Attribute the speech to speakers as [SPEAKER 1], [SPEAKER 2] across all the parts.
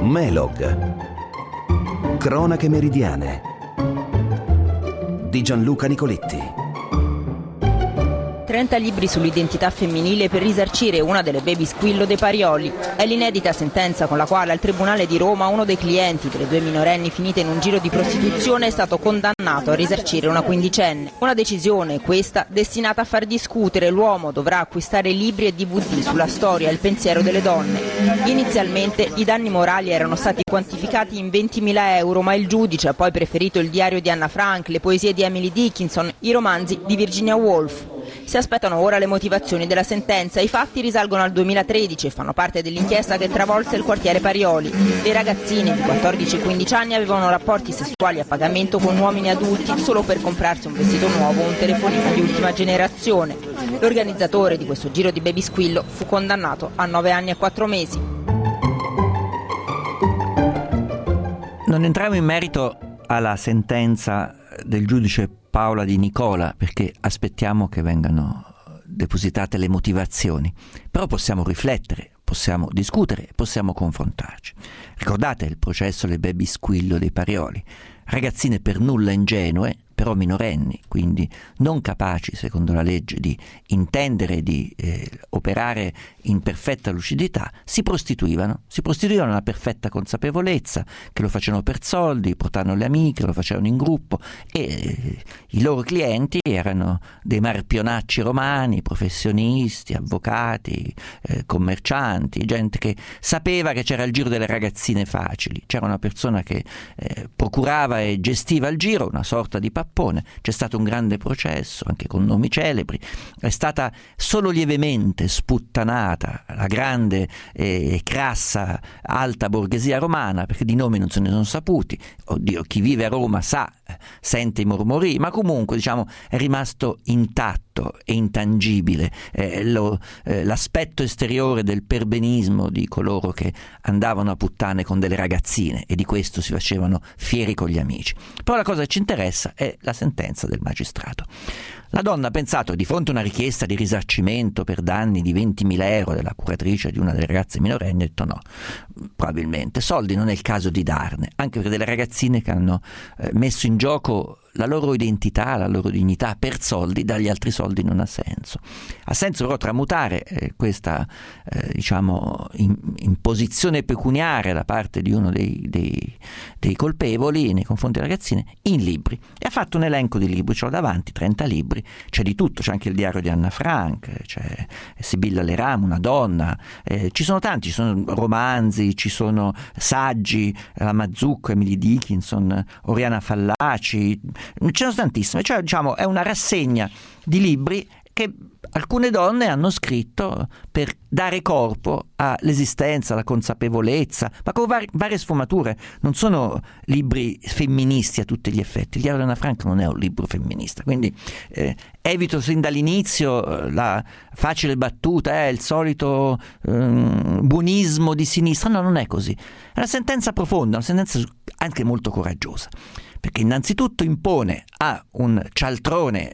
[SPEAKER 1] Melog. Cronache meridiane di Gianluca Nicoletti.
[SPEAKER 2] 30 libri sull'identità femminile per risarcire una delle baby squillo dei Parioli. È l'inedita sentenza con la quale al Tribunale di Roma uno dei clienti delle due minorenni finite in un giro di prostituzione è stato condannato a risarcire una quindicenne. Una decisione, questa, destinata a far discutere. L'uomo dovrà acquistare libri e DVD sulla storia e il pensiero delle donne. Inizialmente i danni morali erano stati quantificati in 20.000 euro, ma il giudice ha poi preferito il diario di Anna Frank, le poesie di Emily Dickinson, i romanzi di Virginia Woolf. Si aspettano ora le motivazioni della sentenza. I fatti risalgono al 2013 e fanno parte dell'inchiesta che travolse il quartiere Parioli. Le ragazzine di 14 e 15 anni avevano rapporti sessuali a pagamento con uomini adulti solo per comprarsi un vestito nuovo o un telefonino di ultima generazione. L'organizzatore di questo giro di baby squillo fu condannato a 9 anni e 4 mesi.
[SPEAKER 3] Non entriamo in merito alla sentenza del giudice Paola Di Nicola, perché aspettiamo che vengano depositate le motivazioni, però possiamo riflettere, possiamo discutere, possiamo confrontarci. Ricordate il processo alle baby squillo dei Parioli? Ragazzine per nulla ingenue, però minorenni, quindi non capaci, secondo la legge, di intendere, di operare in perfetta lucidità, si prostituivano alla perfetta consapevolezza che lo facevano per soldi, portavano le amiche, lo facevano in gruppo, e i loro clienti erano dei marpionacci romani, professionisti, avvocati, commercianti, gente che sapeva che c'era il giro delle ragazzine facili, c'era una persona che procurava e gestiva il giro, una sorta di pappone. C'è stato un grande processo anche con nomi celebri, è stata solo lievemente sputtanata la grande e crassa alta borghesia romana, perché di nomi non se ne sono saputi. Oddio, chi vive a Roma sente i mormori, ma comunque diciamo è rimasto intatto e intangibile l'aspetto esteriore del perbenismo di coloro che andavano a puttane con delle ragazzine, e di questo si facevano fieri con gli amici. Però la cosa che ci interessa è la sentenza del magistrato. La donna ha pensato, di fronte a una richiesta di risarcimento per danni di 20.000 euro della curatrice di una delle ragazze minorenni, ha detto no, probabilmente soldi non è il caso di darne, anche per delle ragazzine che hanno messo in gioco la loro identità, la loro dignità per soldi, dargli altri soldi non ha senso. Ha senso però tramutare questa imposizione pecuniaria da parte di uno dei colpevoli nei confronti delle ragazzine in libri, e ha fatto un elenco di libri, ce l'ho davanti, 30 libri, c'è di tutto, c'è anche il diario di Anna Frank, c'è Sibilla Leram, una donna, ci sono tanti, ci sono romanzi, ci sono saggi, la Mazzucco, Emily Dickinson, Oriana Fallaci, ce ne sono tantissime, cioè diciamo è una rassegna di libri che alcune donne hanno scritto per dare corpo all'esistenza, alla consapevolezza, ma con varie sfumature. Non sono libri femministi a tutti gli effetti. Il diario di Anna Frank non è un libro femminista, quindi evito sin dall'inizio la facile battuta, il solito buonismo di sinistra. No, non è così. È una sentenza profonda, una sentenza anche molto coraggiosa, perché innanzitutto impone a un cialtrone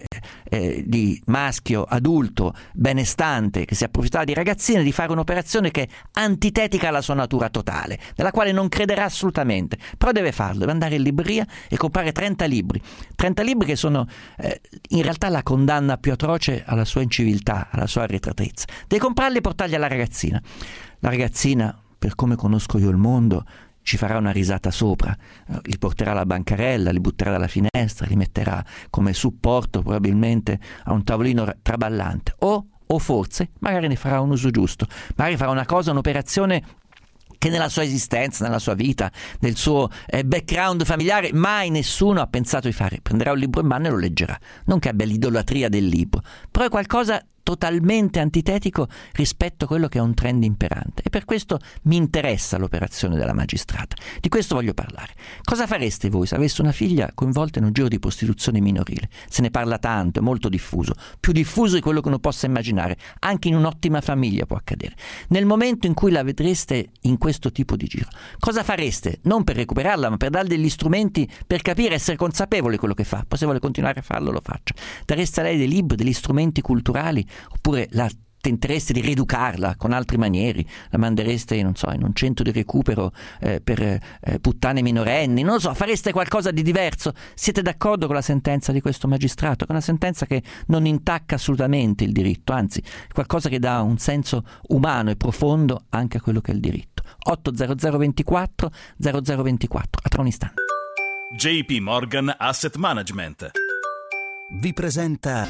[SPEAKER 3] di maschio adulto benestante che si approfittava di ragazzine di fare un'operazione che è antitetica alla sua natura totale, nella quale non crederà assolutamente, però deve farlo, deve andare in libreria e comprare 30 libri che sono in realtà la condanna più atroce alla sua inciviltà, alla sua arretratezza. Deve comprarli e portarli alla ragazzina. La ragazzina, per come conosco io il mondo, ci farà una risata sopra, li porterà alla bancarella, li butterà dalla finestra, li metterà come supporto probabilmente a un tavolino traballante, o forse magari ne farà un uso giusto, magari farà un'operazione che nella sua esistenza, nella sua vita, nel suo background familiare mai nessuno ha pensato di fare. Prenderà un libro in mano e lo leggerà, non che abbia l'idolatria del libro, però è qualcosa totalmente antitetico rispetto a quello che è un trend imperante, e per questo mi interessa l'operazione della magistrata. Di questo voglio parlare. Cosa fareste voi se aveste una figlia coinvolta in un giro di prostituzione minorile? Se ne parla tanto, è molto diffuso, più diffuso di quello che uno possa immaginare, anche in un'ottima famiglia può accadere. Nel momento in cui la vedreste in questo tipo di giro, cosa fareste? Non per recuperarla, ma per darle degli strumenti per capire, essere consapevole di quello che fa. Poi se vuole continuare a farlo, lo faccia. Dareste a lei dei libri, degli strumenti culturali, oppure la tentereste di rieducarla con altri manieri, la mandereste, non so, in un centro di recupero per puttane minorenni, non lo so, fareste qualcosa di diverso? Siete d'accordo con la sentenza di questo magistrato? Che è una sentenza che non intacca assolutamente il diritto, anzi, qualcosa che dà un senso umano e profondo anche a quello che è il diritto. 80024 0024, a tra un istante.
[SPEAKER 4] JP Morgan Asset Management
[SPEAKER 1] vi presenta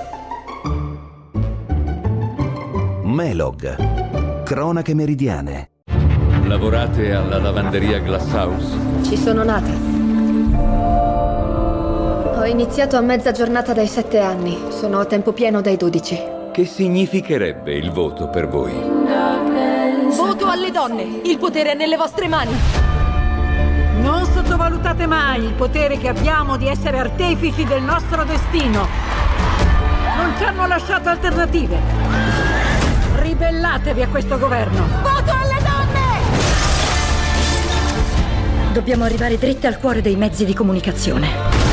[SPEAKER 1] Melog, cronache meridiane.
[SPEAKER 5] Lavorate alla lavanderia Glasshouse?
[SPEAKER 6] Ci sono nata. Ho iniziato a mezza giornata dai 7 anni. Sono a tempo pieno dai 12.
[SPEAKER 5] Che significherebbe il voto per voi?
[SPEAKER 6] Voto alle donne! Il potere è nelle vostre mani!
[SPEAKER 7] Non sottovalutate mai il potere che abbiamo di essere artefici del nostro destino. Non ci hanno lasciato alternative. Ribellatevi a questo governo.
[SPEAKER 6] Voto alle donne!
[SPEAKER 7] Dobbiamo arrivare dritte al cuore dei mezzi di comunicazione.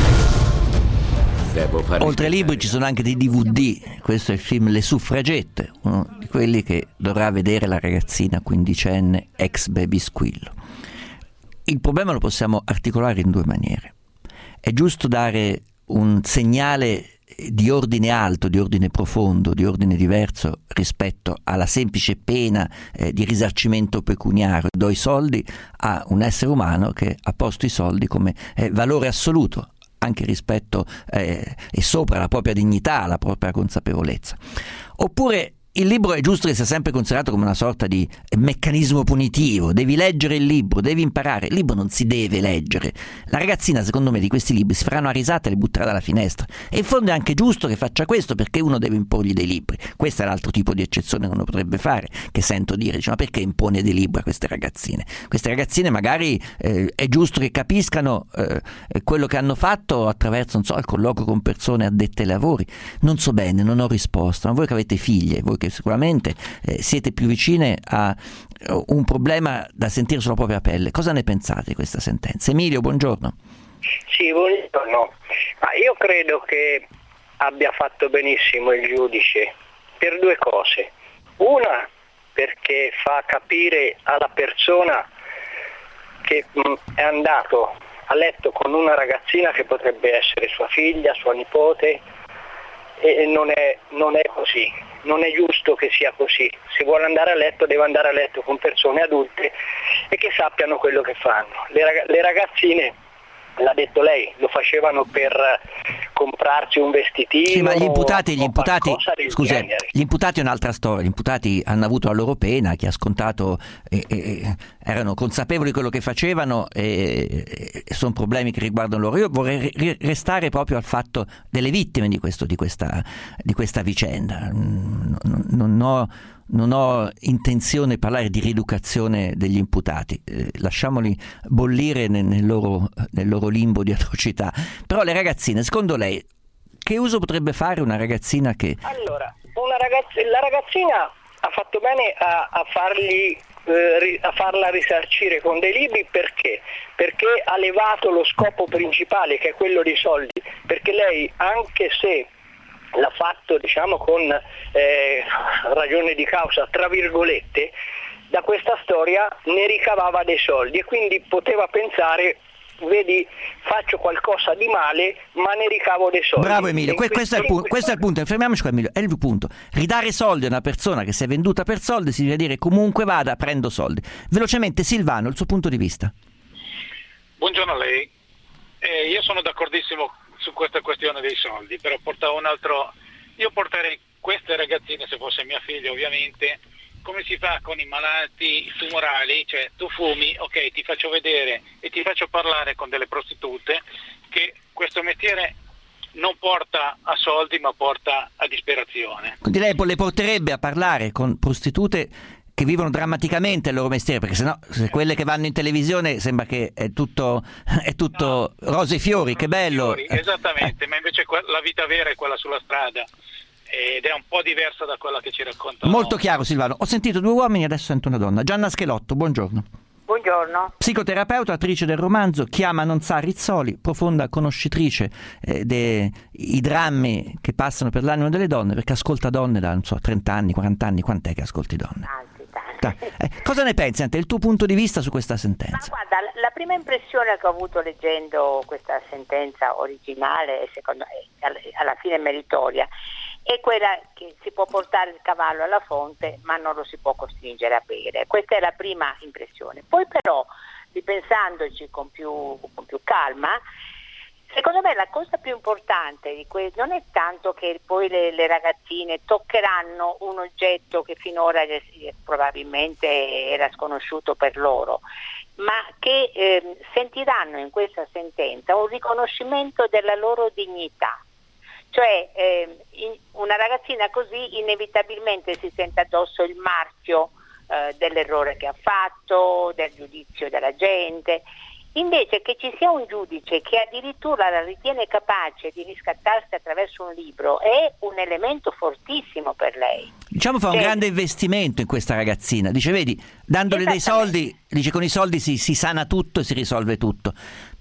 [SPEAKER 5] Devo fare
[SPEAKER 3] Oltre ai libri ci sono anche dei DVD. Questo è il film Le suffragette, uno di quelli che dovrà vedere la ragazzina quindicenne ex baby squillo. Il problema lo possiamo articolare in due maniere. È giusto dare un segnale di ordine alto, di ordine profondo, di ordine diverso rispetto alla semplice pena di risarcimento pecuniario. Do i soldi a un essere umano che ha posto i soldi come valore assoluto, anche rispetto e sopra la propria dignità, la propria consapevolezza. Oppure il libro è giusto che sia sempre considerato come una sorta di meccanismo punitivo. Devi leggere il libro, devi imparare. Il libro non si deve leggere. La ragazzina, secondo me, di questi libri si farà una risata e li butterà dalla finestra. E in fondo è anche giusto che faccia questo, perché uno deve imporgli dei libri. Questo è l'altro tipo di eccezione che uno potrebbe fare, che sento dire, dice, ma perché impone dei libri a queste ragazzine? Queste ragazzine magari è giusto che capiscano quello che hanno fatto attraverso, non so, il colloquio con persone addette ai lavori. Non so bene, non ho risposta. Ma voi che avete figlie, voi che sicuramente siete più vicine a un problema da sentire sulla propria pelle, cosa ne pensate di questa sentenza? Emilio, buongiorno.
[SPEAKER 8] Sì, buongiorno. Ma io credo che abbia fatto benissimo il giudice per due cose. Una, perché fa capire alla persona che è andato a letto con una ragazzina che potrebbe essere sua figlia, sua nipote, e non è così, non è giusto che sia così. Se vuole andare a letto deve andare a letto con persone adulte e che sappiano quello che fanno. Le ragazzine, l'ha detto lei, lo facevano per comprarsi un vestitino.
[SPEAKER 3] Sì, ma gli imputati
[SPEAKER 8] scusa,
[SPEAKER 3] gli imputati è un'altra storia. Gli imputati hanno avuto la loro pena, chi ha scontato erano consapevoli di quello che facevano e sono problemi che riguardano loro. Io vorrei restare proprio al fatto delle vittime di questa vicenda. Non ho intenzione di parlare di rieducazione degli imputati, lasciamoli bollire nel loro limbo di atrocità. Però le ragazzine, secondo lei, che uso potrebbe fare una ragazzina che...
[SPEAKER 8] Allora, la ragazzina ha fatto bene a farla risarcire con dei libri, perché ha levato lo scopo principale, che è quello dei soldi, perché lei, anche se l'ha fatto, diciamo, con ragione di causa, tra virgolette, da questa storia ne ricavava dei soldi e quindi poteva pensare, vedi, faccio qualcosa di male ma ne ricavo dei soldi.
[SPEAKER 3] Bravo Emilio, questo è il punto, fermiamoci qua Emilio, è il punto. Ridare soldi a una persona che si è venduta per soldi significa dire comunque vada, prendo soldi. Velocemente Silvano, il suo punto di vista.
[SPEAKER 9] Buongiorno a lei. Io sono d'accordissimo su questa questione dei soldi, però io porterei queste ragazzine, se fosse mia figlia ovviamente, come si fa con i malati tumorali, cioè tu fumi, ok, ti faccio vedere e ti faccio parlare con delle prostitute, che questo mestiere non porta a soldi ma porta a disperazione.
[SPEAKER 3] Quindi lei le porterebbe a parlare con prostitute che vivono drammaticamente il loro mestiere, perché sennò se quelle che vanno in televisione sembra che è tutto rose e fiori, che bello.
[SPEAKER 9] Esattamente, ma invece la vita vera è quella sulla strada ed è un po' diversa da quella che ci raccontano.
[SPEAKER 3] Molto chiaro Silvano, ho sentito due uomini, adesso sento una donna. Gianna Schelotto, buongiorno.
[SPEAKER 10] Buongiorno.
[SPEAKER 3] Psicoterapeuta, autrice del romanzo Chiama non sa Rizzoli, profonda conoscitrice dei drammi che passano per l'animo delle donne, perché ascolta donne da 30 anni, 40 anni, quant'è che ascolti donne?
[SPEAKER 10] Tanti.
[SPEAKER 3] Cosa ne pensi, Ante, il tuo punto di vista su questa sentenza?
[SPEAKER 10] Ma guarda, la prima impressione che ho avuto leggendo questa sentenza originale, e secondo me alla fine meritoria, è quella che si può portare il cavallo alla fonte ma non lo si può costringere a bere. Questa è la prima impressione. Poi però, ripensandoci con più calma, secondo me la cosa più importante di questo non è tanto che poi le ragazzine toccheranno un oggetto che finora probabilmente era sconosciuto per loro, ma che sentiranno in questa sentenza un riconoscimento della loro dignità. Cioè una ragazzina così inevitabilmente si sente addosso il marchio dell'errore che ha fatto, del giudizio della gente. Invece che ci sia un giudice che addirittura la ritiene capace di riscattarsi attraverso un libro è un elemento fortissimo per lei.
[SPEAKER 3] Diciamo fa un grande investimento in questa ragazzina. Dice, vedi, dandole dei soldi, dice con i soldi si sana tutto e si risolve tutto.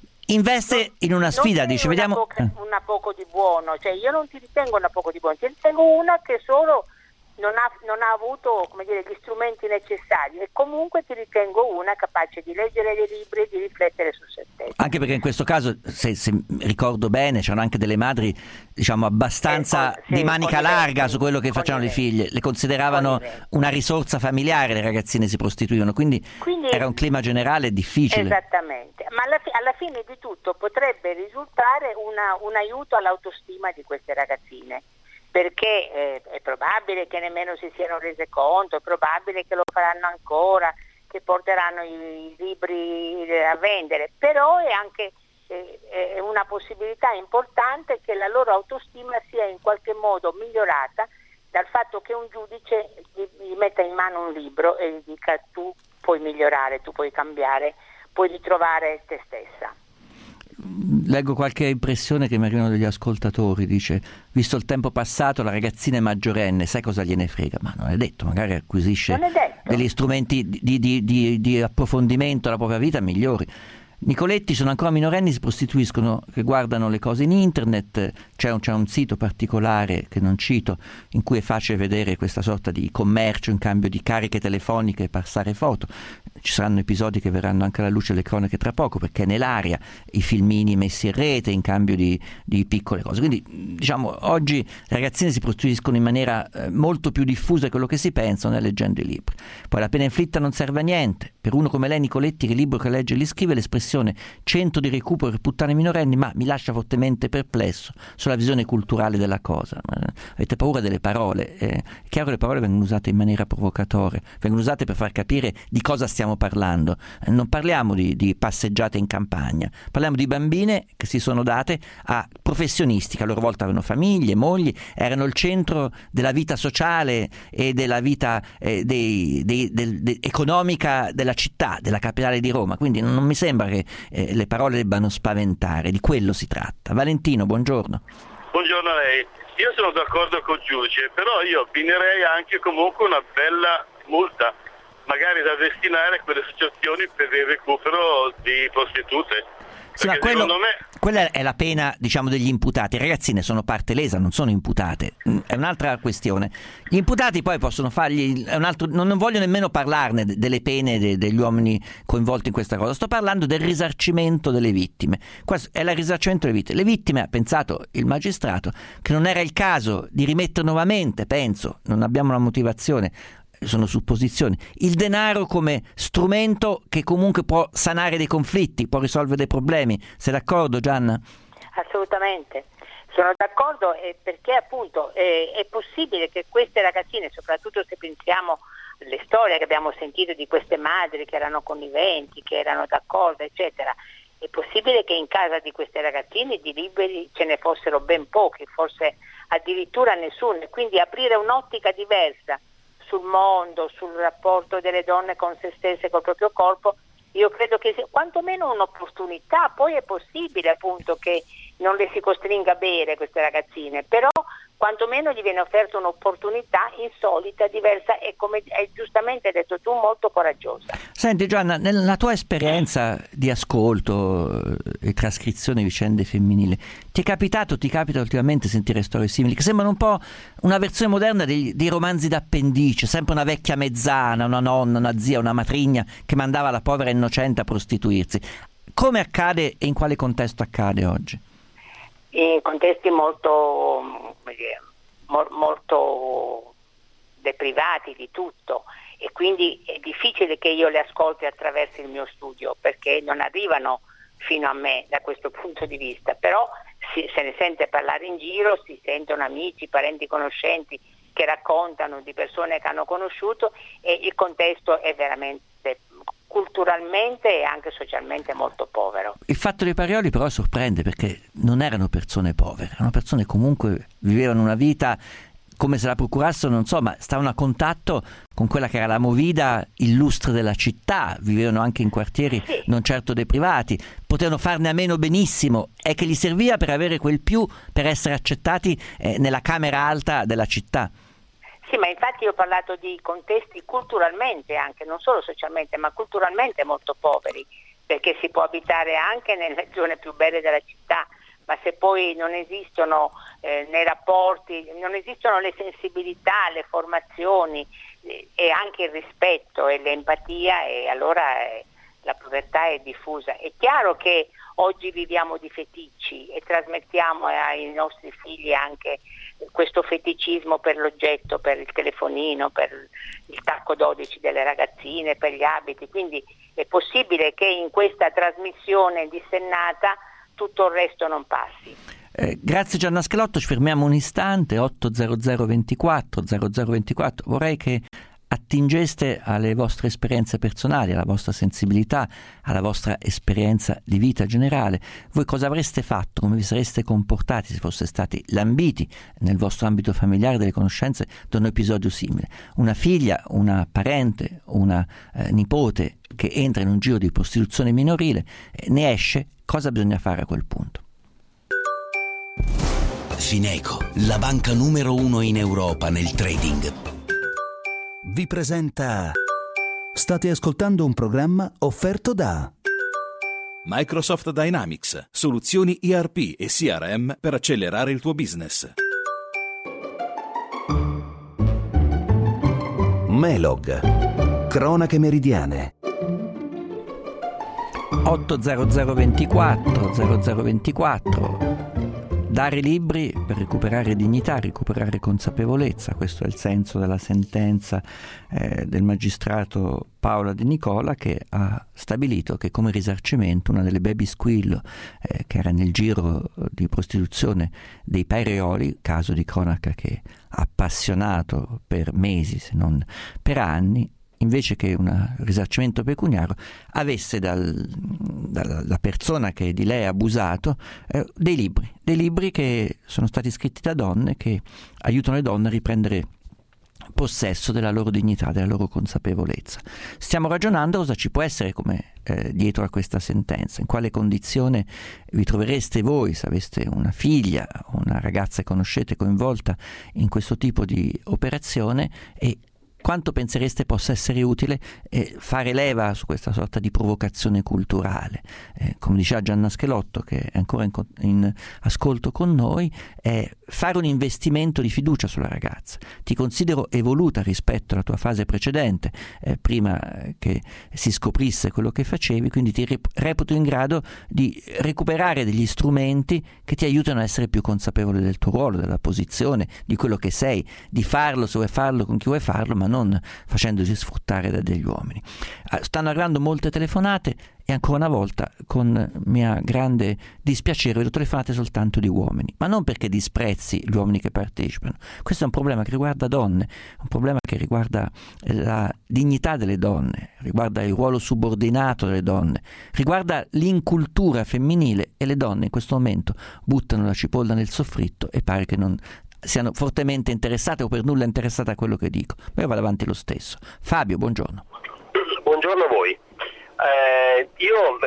[SPEAKER 3] Investe in una sfida, dice, vediamo.
[SPEAKER 10] Una poco di buono, cioè io non ti ritengo una poco di buono, ti ritengo una che solo non ha avuto, come dire, gli strumenti necessari, e comunque ti ritengo una capace di leggere dei libri e di riflettere su se stessa.
[SPEAKER 3] Anche perché in questo caso, se ricordo bene, c'erano anche delle madri, diciamo, abbastanza di manica larga su quello che facevano le figlie, le consideravano una risorsa familiare, le ragazzine si prostituivano, quindi era un clima generale difficile.
[SPEAKER 10] Esattamente, ma alla fine di tutto potrebbe risultare un aiuto all'autostima di queste ragazzine, perché è probabile che nemmeno si siano rese conto, è probabile che lo faranno ancora, che porteranno i libri a vendere, però è anche una possibilità importante che la loro autostima sia in qualche modo migliorata dal fatto che un giudice gli metta in mano un libro e gli dica: tu puoi migliorare, tu puoi cambiare, puoi ritrovare te stessa.
[SPEAKER 3] Leggo qualche impressione che mi arrivano degli ascoltatori, dice: visto il tempo passato la ragazzina è maggiorenne, sai cosa gliene frega? Ma non è detto, magari acquisisce degli strumenti di approfondimento alla propria vita migliori. Nicoletti, sono ancora minorenni, si prostituiscono, che guardano le cose in internet, c'è un sito particolare che non cito in cui è facile vedere questa sorta di commercio in cambio di cariche telefoniche e passare foto. Ci saranno episodi che verranno anche alla luce delle cronache tra poco, perché è nell'aria i filmini messi in rete in cambio di piccole cose. Quindi diciamo oggi le ragazzine si prostituiscono in maniera molto più diffusa di quello che si pensa, né leggendo i libri. Poi la pena inflitta non serve a niente. Per uno come lei, Nicoletti, che il libro che legge e li scrive, l'espressione centro di recupero per puttane minorenni mi lascia fortemente perplesso sulla visione culturale della cosa. Avete paura delle parole? È chiaro che le parole vengono usate in maniera provocatoria, vengono usate per far capire di cosa stiamo parlando. Non parliamo di passeggiate in campagna, parliamo di bambine che si sono date a professionisti che a loro volta avevano famiglie, mogli, erano il centro della vita sociale e della vita economica della città, della capitale di Roma. Quindi non mi sembra che le parole debbano spaventare, di quello si tratta. Valentino, buongiorno.
[SPEAKER 11] Buongiorno a lei. Io sono d'accordo col giudice, però io abbinerei anche comunque una bella multa, magari da destinare a quelle associazioni per il recupero di prostitute.
[SPEAKER 3] Sì, ma quella è la pena, diciamo, degli imputati. Le ragazzine sono parte lesa, non sono imputate, è un'altra questione. Gli imputati poi possono fargli non voglio nemmeno parlarne delle pene degli uomini coinvolti in questa cosa. Sto parlando del risarcimento delle vittime. Questo è il risarcimento delle vittime. Le vittime, ha pensato il magistrato che non era il caso di rimettere nuovamente, penso, non abbiamo una motivazione, sono supposizioni, il denaro come strumento che comunque può sanare dei conflitti, può risolvere dei problemi. Sei d'accordo, Gianna?
[SPEAKER 10] Assolutamente, sono d'accordo, perché appunto è possibile che queste ragazzine, soprattutto se pensiamo alle storie che abbiamo sentito di queste madri che erano conniventi, che erano d'accordo, eccetera, è possibile che in casa di queste ragazzine di liberi ce ne fossero ben pochi, forse addirittura nessuno, e quindi aprire un'ottica diversa sul mondo, sul rapporto delle donne con se stesse, col proprio corpo, io credo che sia quantomeno un'opportunità. Poi è possibile appunto che non le si costringa a bere queste ragazzine, però quantomeno gli viene offerta un'opportunità insolita, diversa e, come hai giustamente detto tu, molto coraggiosa.
[SPEAKER 3] Senti Giovanna, nella tua esperienza di ascolto e trascrizione di vicende femminili, ti capita ultimamente sentire storie simili che sembrano un po' una versione moderna dei romanzi d'appendice, sempre una vecchia mezzana, una nonna, una zia, una matrigna che mandava la povera innocente a prostituirsi. Come accade e in quale contesto accade oggi?
[SPEAKER 10] In contesti molto deprivati di tutto, e quindi è difficile che io le ascolti attraverso il mio studio, perché non arrivano fino a me da questo punto di vista, però se ne sente parlare in giro, si sentono amici, parenti, conoscenti che raccontano di persone che hanno conosciuto, e il contesto è veramente culturalmente e anche socialmente molto povero. Il
[SPEAKER 3] fatto dei Parioli però sorprende, perché non erano persone povere, erano persone comunque vivevano una vita come se la procurassero, non so, ma stavano a contatto con quella che era la movida illustre della città, vivevano anche in quartieri non certo deprivati, potevano farne a meno benissimo, è che gli serviva per avere quel più, per essere accettati nella camera alta della città.
[SPEAKER 10] Sì, ma infatti io ho parlato di contesti culturalmente anche, non solo socialmente, ma culturalmente molto poveri, perché si può abitare anche nelle zone più belle della città, ma se poi non esistono nei rapporti, non esistono le sensibilità, le formazioni e anche il rispetto e l'empatia, e allora la povertà è diffusa. È chiaro che oggi viviamo di feticci e trasmettiamo ai nostri figli anche questo feticismo per l'oggetto, per il telefonino, per il tacco 12 delle ragazzine, per gli abiti, quindi è possibile che in questa trasmissione dissennata tutto il resto non passi.
[SPEAKER 3] Grazie Gianna Schelotto, ci fermiamo un istante. 80024 0024, vorrei che attingeste alle vostre esperienze personali, alla vostra sensibilità, alla vostra esperienza di vita generale. Voi cosa avreste fatto, come vi sareste comportati se foste stati lambiti nel vostro ambito familiare, delle conoscenze, da un episodio simile? Una figlia, una parente, una nipote che entra in un giro di prostituzione minorile, ne esce, cosa bisogna fare a quel punto?
[SPEAKER 1] Fineco, la banca numero 1 in Europa nel trading, vi presenta. State ascoltando un programma offerto da
[SPEAKER 4] Microsoft Dynamics, soluzioni ERP e CRM per accelerare il tuo business.
[SPEAKER 1] Melog, cronache meridiane.
[SPEAKER 3] 80024 dare libri per recuperare dignità, recuperare consapevolezza. Questo è il senso della sentenza del magistrato Paola De Nicola, che ha stabilito che come risarcimento una delle baby squillo che era nel giro di prostituzione dei Parioli, caso di cronaca che ha appassionato per mesi se non per anni, invece che un risarcimento pecuniario, avesse dalla persona che di lei ha abusato dei libri che sono stati scritti da donne, che aiutano le donne a riprendere possesso della loro dignità, della loro consapevolezza. Stiamo ragionando cosa ci può essere come dietro a questa sentenza, in quale condizione vi trovereste voi se aveste una figlia o una ragazza che conoscete coinvolta in questo tipo di operazione, e quanto pensereste possa essere utile fare leva su questa sorta di provocazione culturale. Come diceva Gianna Schelotto, che è ancora in ascolto con noi, fare un investimento di fiducia sulla ragazza. Ti considero evoluta rispetto alla tua fase precedente, prima che si scoprisse quello che facevi, quindi ti reputo in grado di recuperare degli strumenti che ti aiutano a essere più consapevole del tuo ruolo, della posizione, di quello che sei, di farlo se vuoi farlo con chi vuoi farlo, ma non facendosi sfruttare da degli uomini. Stanno arrivando molte telefonate e ancora una volta, con mia grande dispiacere, vedo telefonate soltanto di uomini, ma non perché disprezzi gli uomini che partecipano. Questo è un problema che riguarda donne, un problema che riguarda la dignità delle donne, riguarda il ruolo subordinato delle donne, riguarda l'incultura femminile, e le donne in questo momento buttano la cipolla nel soffritto e pare che non siano fortemente interessate o per nulla interessate a quello che dico, ma io vado avanti lo stesso. Fabio, buongiorno.
[SPEAKER 12] Buongiorno a voi. Io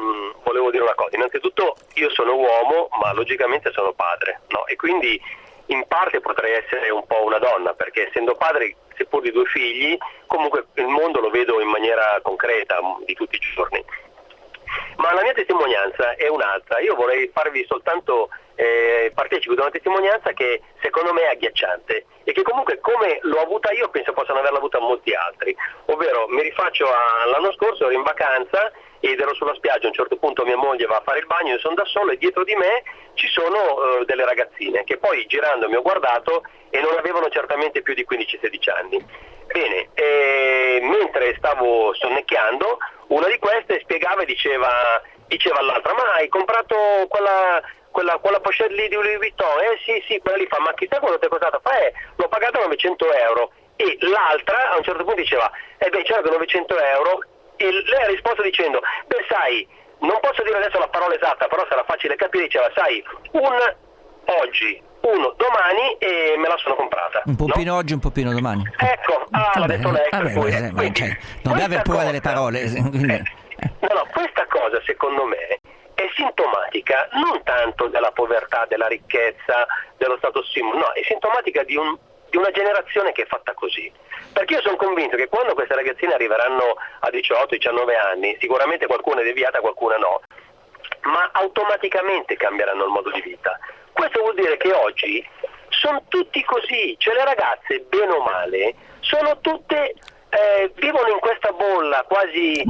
[SPEAKER 12] volevo dire una cosa. Innanzitutto io sono uomo, ma logicamente sono padre, no? E quindi in parte potrei essere un po' una donna, perché essendo padre, seppur di 2 figli, comunque il mondo lo vedo in maniera concreta di tutti i giorni. Ma la mia testimonianza è un'altra. Io vorrei farvi soltanto partecipo di una testimonianza che secondo me è agghiacciante e che comunque, come l'ho avuta io, penso possano averla avuta molti altri. Ovvero, mi rifaccio all'anno scorso, ero in vacanza ed ero sulla spiaggia, a un certo punto mia moglie va a fare il bagno, io sono da solo e dietro di me ci sono delle ragazzine che poi girando mi ho guardato e non avevano certamente più di 15-16 anni. Bene, mentre stavo sonnecchiando, una di queste spiegava e diceva all'altra: ma hai comprato quella pochette lì di Louis Vuitton? Sì, quella lì. Fa: ma chissà quanto ti è costata? Fa: l'ho pagata 900 euro. E l'altra a un certo punto diceva: certo, 900 euro. E lei ha risposto dicendo: beh, sai, non posso dire adesso la parola esatta, però sarà facile capire. Diceva: sai, un oggi, uno domani, e me la sono comprata.
[SPEAKER 3] Un pompino, no? Oggi, un pompino domani.
[SPEAKER 12] Ecco, l'ha detto lei.
[SPEAKER 3] Non deve aver paura delle parole.
[SPEAKER 12] No, questa cosa secondo me è sintomatica non tanto della povertà, della ricchezza, dello status symbol, no, è sintomatica di una generazione che è fatta così. Perché io sono convinto che quando queste ragazzine arriveranno a 18-19 anni, sicuramente qualcuna è deviata, qualcuna no, ma automaticamente cambieranno il modo di vita. Questo vuol dire che oggi sono tutti così, cioè le ragazze, bene o male, sono tutte, vivono in questa bolla quasi...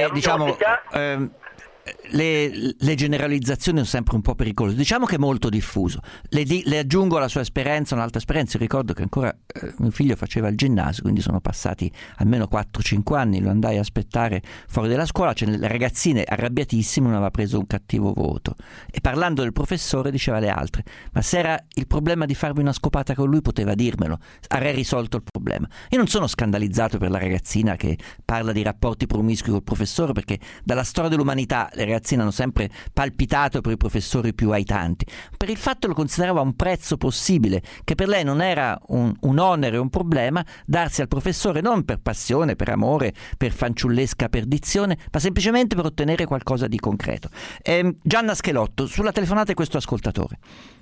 [SPEAKER 3] Le generalizzazioni sono sempre un po' pericolose. Diciamo che è molto diffuso. Le aggiungo alla sua esperienza un'altra esperienza. Io ricordo che ancora mio figlio faceva il ginnasio, quindi sono passati almeno 4-5 anni. Lo andai a aspettare fuori dalla scuola, le ragazzine arrabbiatissime, non aveva preso un cattivo voto, e parlando del professore diceva alle altre: ma se era il problema di farmi una scopata con lui poteva dirmelo, avrei risolto il problema. Io non sono scandalizzato per la ragazzina che parla di rapporti promiscui col professore, perché dalla storia dell'umanità le ragazzine hanno sempre palpitato per i professori più aitanti. Per il fatto lo considerava un prezzo possibile, che per lei non era un onere, un problema darsi al professore non per passione, per amore, per fanciullesca perdizione, ma semplicemente per ottenere qualcosa di concreto. Gianna Schelotto, sulla telefonata di questo ascoltatore.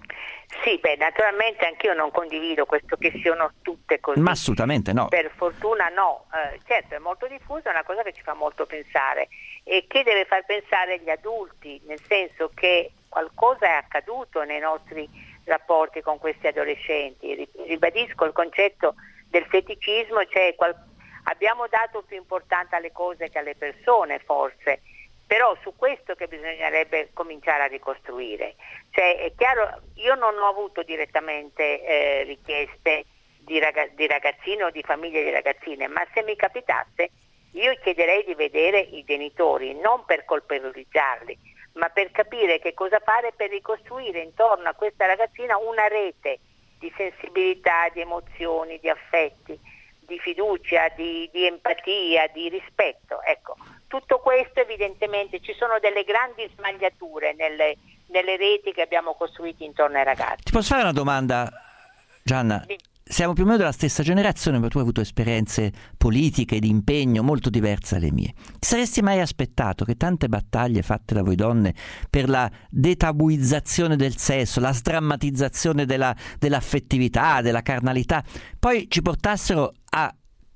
[SPEAKER 10] Sì, naturalmente anch'io non condivido questo che siano tutte così.
[SPEAKER 3] Ma assolutamente no.
[SPEAKER 10] Per fortuna no. Certo, è molto diffuso, è una cosa che ci fa molto pensare e che deve far pensare gli adulti, nel senso che qualcosa è accaduto nei nostri rapporti con questi adolescenti. Ribadisco il concetto del feticismo, cioè abbiamo dato più importanza alle cose che alle persone, forse. Però su questo che bisognerebbe cominciare a ricostruire. Cioè, è chiaro, io non ho avuto direttamente richieste di ragazzine o di famiglie di ragazzine, ma se mi capitasse io chiederei di vedere i genitori, non per colpevolizzarli, ma per capire che cosa fare per ricostruire intorno a questa ragazzina una rete di sensibilità, di emozioni, di affetti, di fiducia, di empatia, di rispetto. Ecco. Tutto questo evidentemente ci sono delle grandi smagliature nelle reti che abbiamo costruito intorno ai ragazzi.
[SPEAKER 3] Ti posso fare una domanda, Gianna?
[SPEAKER 10] Sì.
[SPEAKER 3] Siamo più o meno della stessa generazione, ma tu hai avuto esperienze politiche di impegno molto diverse dalle mie. Ti saresti mai aspettato che tante battaglie fatte da voi donne per la detabuizzazione del sesso, la sdrammatizzazione dell'affettività, della carnalità, poi ci portassero a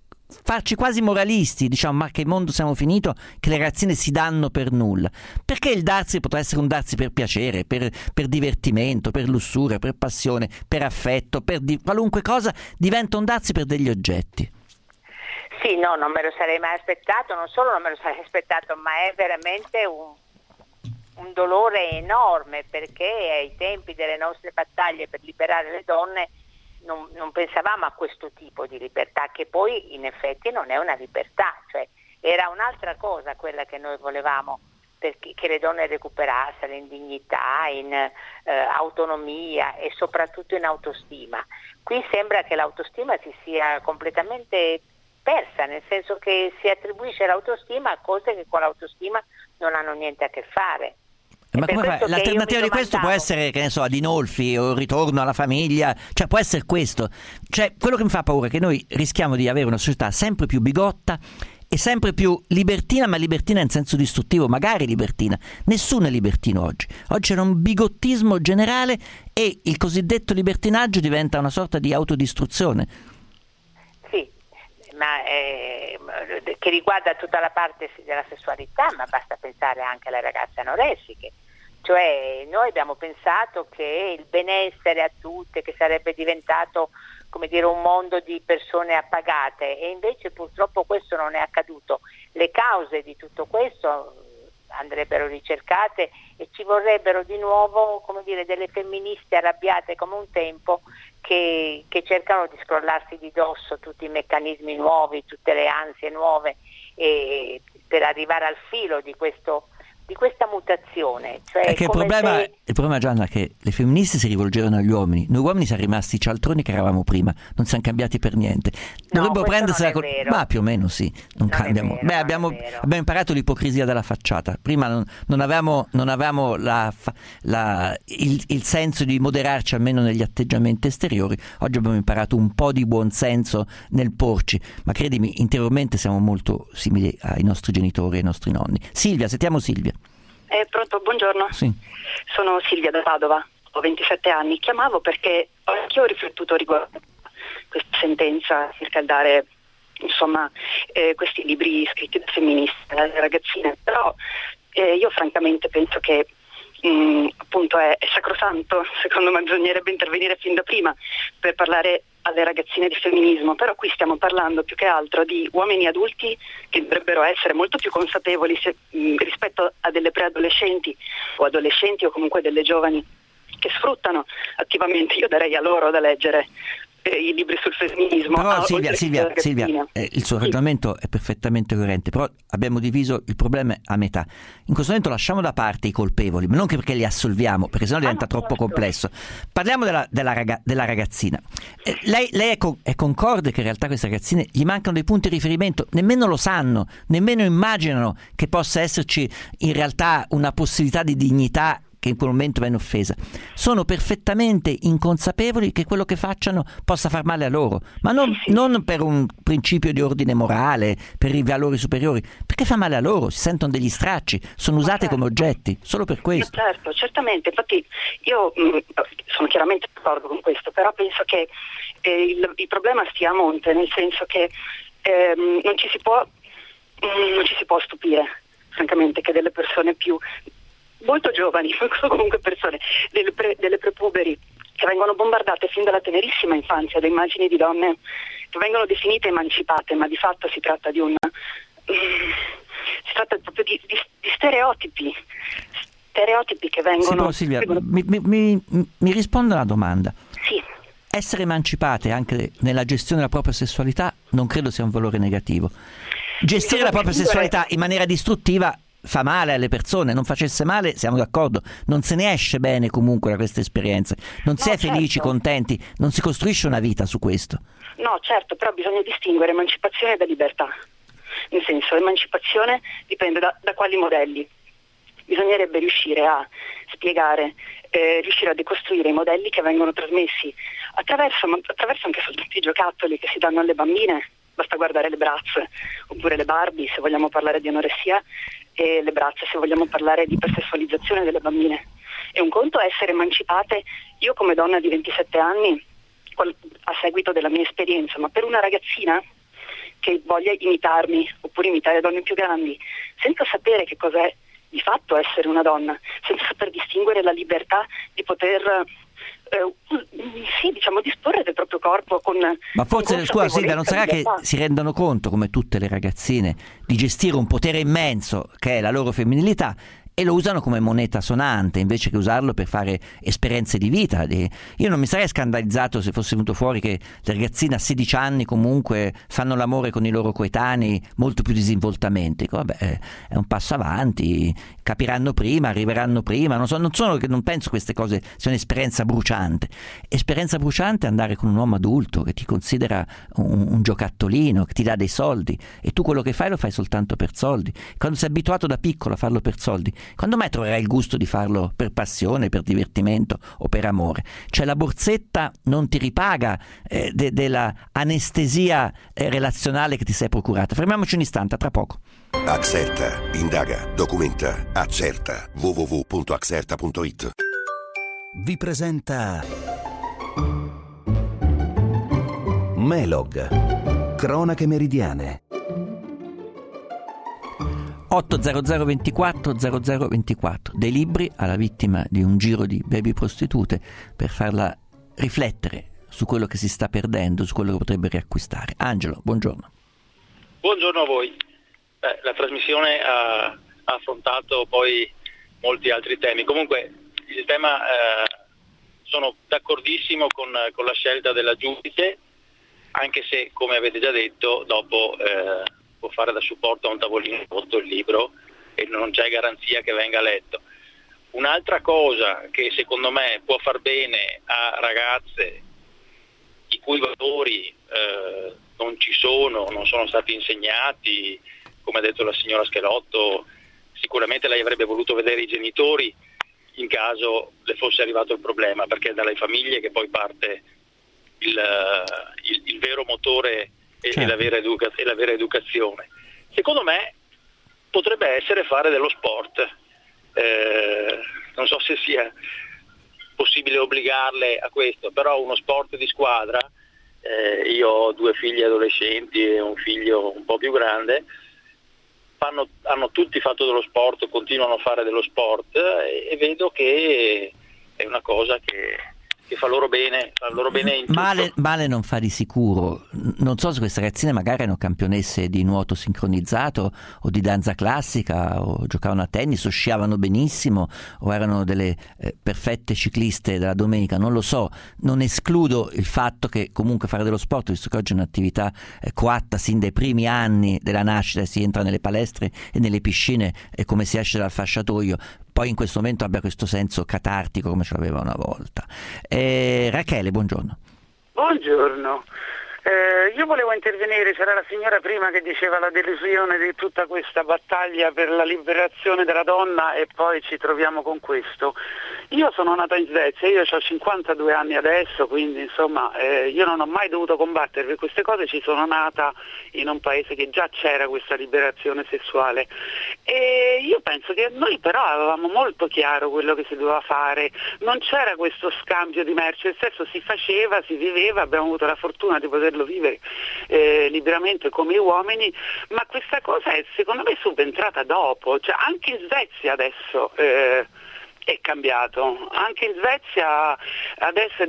[SPEAKER 3] farci quasi moralisti, diciamo: ma che mondo siamo finito, che le ragazzine si danno per nulla? Perché il darsi potrà essere un darsi per piacere, per divertimento, per lussuria, per passione, per affetto, per qualunque cosa diventa un darsi per degli oggetti.
[SPEAKER 10] Sì, no, non me lo sarei mai aspettato, non solo non me lo sarei aspettato, ma è veramente un dolore enorme, perché ai tempi delle nostre battaglie per liberare le donne non pensavamo a questo tipo di libertà, che poi in effetti non è una libertà, cioè era un'altra cosa quella che noi volevamo, perché che le donne recuperassero in dignità, in autonomia e soprattutto in autostima. Qui sembra che l'autostima si sia completamente persa, nel senso che si attribuisce l'autostima a cose che con l'autostima non hanno niente a che fare.
[SPEAKER 3] Ma come fai? L'alternativa di questo può essere, che ne so, Adinolfi o il ritorno alla famiglia, cioè può essere questo. Cioè, quello che mi fa paura è che noi rischiamo di avere una società sempre più bigotta è sempre più libertina, ma libertina in senso distruttivo, magari libertina. Nessuno è libertino oggi. Oggi c'è un bigottismo generale e il cosiddetto libertinaggio diventa una sorta di autodistruzione.
[SPEAKER 10] Sì, ma che riguarda tutta la parte della sessualità, ma basta pensare anche alle ragazze anoressiche. Cioè noi abbiamo pensato che il benessere a tutte, che sarebbe diventato, come dire, un mondo di persone appagate, e invece purtroppo questo non è accaduto. Le cause di tutto questo andrebbero ricercate e ci vorrebbero di nuovo, come dire, delle femministe arrabbiate come un tempo che cercano di scrollarsi di dosso tutti i meccanismi nuovi, tutte le ansie nuove, e per arrivare al filo di questa mutazione. Cioè,
[SPEAKER 3] è che il problema, Gianna, è che le femministe si rivolgevano agli uomini, noi uomini siamo rimasti i cialtroni che eravamo prima, non siamo cambiati per niente. Dovrebbero prendersela ma più o meno sì, non cambiamo. Abbiamo imparato l'ipocrisia della facciata. Prima non avevamo il senso di moderarci almeno negli atteggiamenti esteriori. Oggi abbiamo imparato un po' di buon senso nel porci, ma credimi, interiormente siamo molto simili ai nostri genitori e ai nostri nonni. Silvia, sentiamo Silvia.
[SPEAKER 13] Pronto, buongiorno.
[SPEAKER 3] Sì.
[SPEAKER 13] Sono Silvia da Padova, ho 27 anni. Chiamavo perché anch'io ho riflettuto riguardo questa sentenza circa il dare, insomma, questi libri scritti da femministe alle ragazzine. Però io francamente penso che appunto è sacrosanto. Secondo me bisognerebbe intervenire fin da prima per parlare alle ragazzine di femminismo, però qui stiamo parlando più che altro di uomini adulti che dovrebbero essere molto più consapevoli rispetto a delle preadolescenti o adolescenti o comunque delle giovani che sfruttano attivamente. Io darei a loro da leggere i libri sul femminismo.
[SPEAKER 3] Però Silvia, il suo ragionamento è perfettamente coerente, però abbiamo diviso il problema a metà. In questo momento lasciamo da parte i colpevoli, ma non perché li assolviamo, perché sennò diventa troppo complesso. Parliamo della ragazzina. Lei è concorde che in realtà queste ragazzine gli mancano dei punti di riferimento, nemmeno lo sanno, nemmeno immaginano che possa esserci in realtà una possibilità di dignità che in quel momento viene offesa. Sono perfettamente inconsapevoli che quello che facciano possa far male a loro, ma non per un principio di ordine morale, per i valori superiori, perché fa male a loro, si sentono degli stracci, sono usate come oggetti, solo per questo.
[SPEAKER 13] Certo, certamente, infatti io sono chiaramente d'accordo con questo, però penso che il problema stia a monte, nel senso che non ci si può stupire, francamente, che delle persone più molto giovani, comunque persone, delle prepuberi che vengono bombardate fin dalla tenerissima infanzia da immagini di donne che vengono definite emancipate, ma di fatto si tratta di si tratta proprio di stereotipi che vengono...
[SPEAKER 3] Sì, però Silvia, mi risponde alla domanda.
[SPEAKER 13] Sì.
[SPEAKER 3] Essere emancipate anche nella gestione della propria sessualità non credo sia un valore negativo. Gestire la propria sessualità in maniera distruttiva fa male alle persone, non facesse male siamo d'accordo, non se ne esce bene comunque da queste esperienze, non si è felici, contenti, non si costruisce una vita su questo.
[SPEAKER 13] No, certo, però bisogna distinguere emancipazione da libertà, nel senso, emancipazione dipende da quali modelli. Bisognerebbe riuscire a spiegare, riuscire a decostruire i modelli che vengono trasmessi attraverso anche soltanto i giocattoli che si danno alle bambine. Basta guardare le Bratz oppure le Barbie se vogliamo parlare di anoressia, e le Bratz se vogliamo parlare di ipersessualizzazione delle bambine. È un conto essere emancipate, io come donna di 27 anni, a seguito della mia esperienza, ma per una ragazzina che voglia imitarmi oppure imitare donne più grandi, senza sapere che cos'è di fatto essere una donna, senza saper distinguere la libertà di poter disporre del proprio corpo con...
[SPEAKER 3] Ma forse, scusa Silvia, non sarà che si rendono conto, come tutte le ragazzine, di gestire un potere immenso che è la loro femminilità e lo usano come moneta sonante invece che usarlo per fare esperienze di vita. Io non mi sarei scandalizzato se fosse venuto fuori che le ragazzine a 16 anni comunque fanno l'amore con i loro coetanei molto più disinvoltamente. Vabbè, è un passo avanti, capiranno prima, arriveranno prima, non penso queste cose sia un'esperienza bruciante. Esperienza bruciante è andare con un uomo adulto che ti considera un giocattolino, che ti dà dei soldi, e tu quello che fai lo fai soltanto per soldi. Quando sei abituato da piccolo a farlo per soldi, quando mai troverai il gusto di farlo per passione, per divertimento o per amore? Cioè la borsetta non ti ripaga della anestesia relazionale che ti sei procurata. Fermiamoci un istante, a tra poco.
[SPEAKER 14] Axerta, indaga, documenta, accerta. www.axerta.it.
[SPEAKER 1] Vi presenta Melog, cronache meridiane.
[SPEAKER 3] 800 24 0024, dei libri alla vittima di un giro di baby prostitute per farla riflettere su quello che si sta perdendo, su quello che potrebbe riacquistare. Angelo, buongiorno.
[SPEAKER 15] Buongiorno a voi. La trasmissione ha affrontato poi molti altri temi. Comunque il tema, sono d'accordissimo con la scelta della giudice, anche se, come avete già detto, dopo può fare da supporto a un tavolino sotto il libro e non c'è garanzia che venga letto. Un'altra cosa che secondo me può far bene a ragazze i cui valori non sono stati insegnati, come ha detto la signora Schelotto, sicuramente lei avrebbe voluto vedere i genitori in caso le fosse arrivato il problema, perché è dalle famiglie che poi parte il vero motore e la vera educazione. Secondo me potrebbe essere fare dello sport. Non so se sia possibile obbligarle a questo, però uno sport di squadra, io ho 2 figli adolescenti e un figlio un po' più grande, hanno tutti fatto dello sport, continuano a fare dello sport, e vedo che è una cosa che fa loro bene in tutto.
[SPEAKER 3] Male non fa di sicuro. Non so se queste ragazzine magari erano campionesse di nuoto sincronizzato o di danza classica, o giocavano a tennis, o sciavano benissimo, o erano delle perfette cicliste della domenica, non lo so. Non escludo il fatto che comunque fare dello sport, visto che oggi è un'attività coatta sin dai primi anni della nascita, si entra nelle palestre e nelle piscine e come si esce dal fasciatoio, poi in questo momento abbia questo senso catartico come ce l'aveva una volta. Rachele, buongiorno.
[SPEAKER 16] Buongiorno. Io volevo intervenire, c'era la signora prima che diceva la delusione di tutta questa battaglia per la liberazione della donna e poi ci troviamo con questo. Io sono nata in Svezia, io ho 52 anni adesso, quindi insomma io non ho mai dovuto combattere per queste cose, ci sono nata in un paese che già c'era questa liberazione sessuale, e io penso che noi però avevamo molto chiaro quello che si doveva fare, non c'era questo scambio di merci, nel senso si faceva, si viveva, abbiamo avuto la fortuna di poterlo vivere liberamente come uomini, ma questa cosa è secondo me subentrata dopo, cioè anche in Svezia adesso è cambiato, anche in Svezia adesso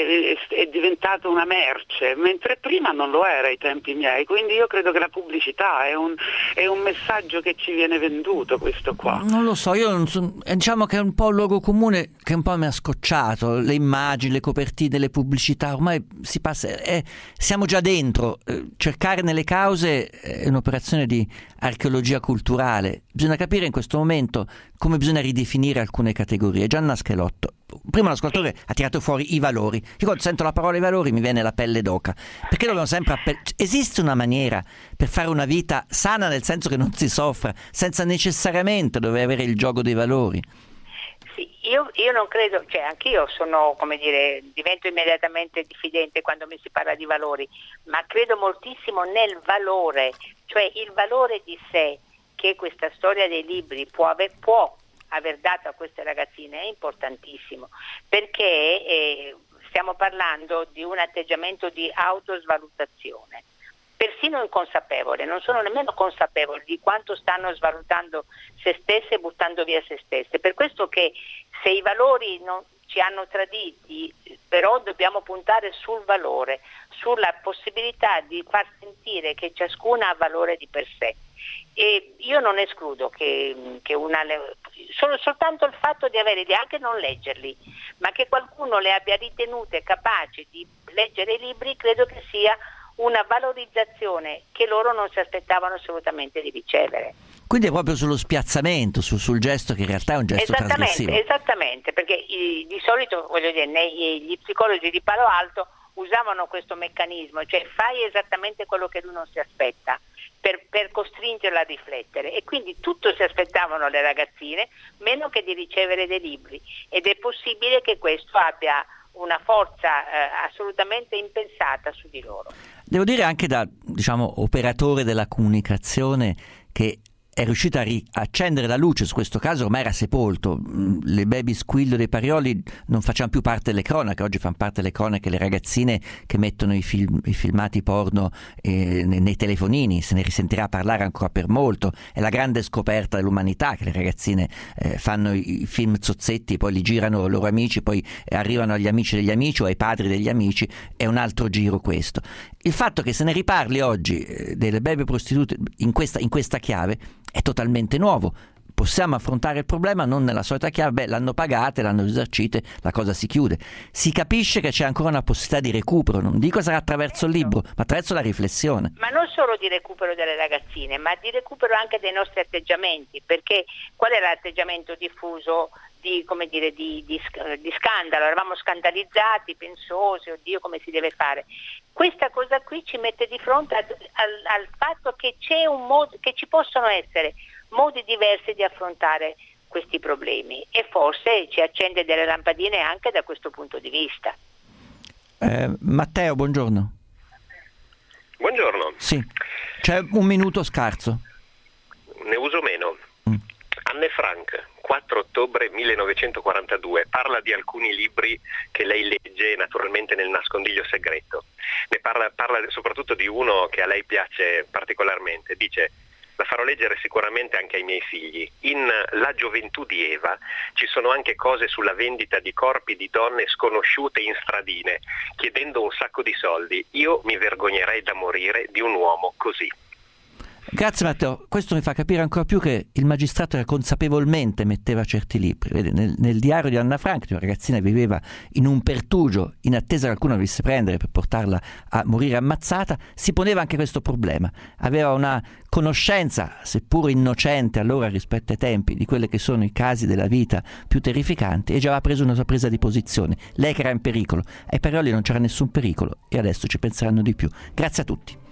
[SPEAKER 16] è diventato una merce, mentre prima non lo era ai tempi miei, quindi io credo che la pubblicità è un messaggio che ci viene venduto, questo qua.
[SPEAKER 3] Non lo so, io non so, diciamo che è un po' un luogo comune che un po' mi ha scocciato, le immagini, le copertine, le pubblicità, ormai si passa, siamo già dentro, cercare nelle cause è un'operazione di archeologia culturale, bisogna capire in questo momento come bisogna ridefinire alcune categorie. Gianna Schelotto, prima l'ascoltatore ha tirato fuori i valori. Io quando sento la parola i valori mi viene la pelle d'oca, perché dobbiamo sempre esiste una maniera per fare una vita sana, nel senso che non si soffra, senza necessariamente dover avere il gioco dei valori.
[SPEAKER 10] Sì, io non credo, cioè anch'io sono, come dire, divento immediatamente diffidente quando mi si parla di valori, ma credo moltissimo nel valore, cioè il valore di sé che questa storia dei libri può aver dato a queste ragazzine è importantissimo, perché stiamo parlando di un atteggiamento di autosvalutazione, persino inconsapevole, non sono nemmeno consapevoli di quanto stanno svalutando se stesse e buttando via se stesse. Per questo che se i valori non ci hanno traditi, però dobbiamo puntare sul valore, sulla possibilità di far sentire che ciascuna ha valore di per sé. E io non escludo che soltanto il fatto di averli, anche non leggerli, ma che qualcuno le abbia ritenute capaci di leggere i libri, credo che sia una valorizzazione che loro non si aspettavano assolutamente di ricevere.
[SPEAKER 3] Quindi è proprio sullo spiazzamento, sul gesto che in realtà è un gesto trasgressivo.
[SPEAKER 10] Esattamente, perché di solito, voglio dire, gli psicologi di Palo Alto usavano questo meccanismo, cioè fai esattamente quello che lui non si aspetta per costringerla a riflettere, e quindi tutto si aspettavano le ragazzine meno che di ricevere dei libri, ed è possibile che questo abbia una forza assolutamente impensata su di loro.
[SPEAKER 3] Devo dire anche da, operatore della comunicazione, che è riuscita a accendere la luce su questo caso, ormai era sepolto. Le baby squillo dei Parioli non facciano più parte delle cronache, oggi fanno parte delle cronache le ragazzine che mettono i filmati porno nei telefonini, se ne risentirà parlare ancora per molto. È la grande scoperta dell'umanità che le ragazzine fanno i film zozzetti, poi li girano loro amici, poi arrivano agli amici degli amici o ai padri degli amici. È un altro giro questo. Il fatto che se ne riparli oggi delle baby prostitute in questa chiave è totalmente nuovo. Possiamo affrontare il problema non nella solita chiave, l'hanno pagate, l'hanno risarcite, la cosa si chiude. Si capisce che c'è ancora una possibilità di recupero, non dico sarà attraverso il libro, ma attraverso la riflessione.
[SPEAKER 10] Ma non solo di recupero delle ragazzine, ma di recupero anche dei nostri atteggiamenti, perché qual è l'atteggiamento diffuso di scandalo? Eravamo scandalizzati, pensosi, oddio come si deve fare. Questa cosa qui ci mette di fronte al fatto che c'è un modo, che ci possono essere modi diversi di affrontare questi problemi, e forse ci accende delle lampadine anche da questo punto di vista.
[SPEAKER 3] Matteo, buongiorno.
[SPEAKER 12] Buongiorno.
[SPEAKER 3] Sì, c'è un minuto scarso.
[SPEAKER 12] Ne uso meno. Anne Frank, 4 ottobre 1942, parla di alcuni libri che lei legge naturalmente nel nascondiglio segreto. Ne parla soprattutto di uno che a lei piace particolarmente. Dice: la farò leggere sicuramente anche ai miei figli. In La gioventù di Eva ci sono anche cose sulla vendita di corpi di donne sconosciute in stradine, chiedendo un sacco di soldi. Io mi vergognerei da morire di un uomo così.
[SPEAKER 3] Grazie Matteo, questo mi fa capire ancora più che il magistrato era consapevolmente metteva certi libri. Vede, nel diario di Anna Frank, una ragazzina viveva in un pertugio in attesa che qualcuno la volesse prendere per portarla a morire ammazzata, si poneva anche questo problema. Aveva una conoscenza, seppur innocente allora rispetto ai tempi, di quelli che sono i casi della vita più terrificanti, e già aveva preso una sua presa di posizione. Lei che era in pericolo, ai Parioli non c'era nessun pericolo, e adesso ci penseranno di più. Grazie a tutti.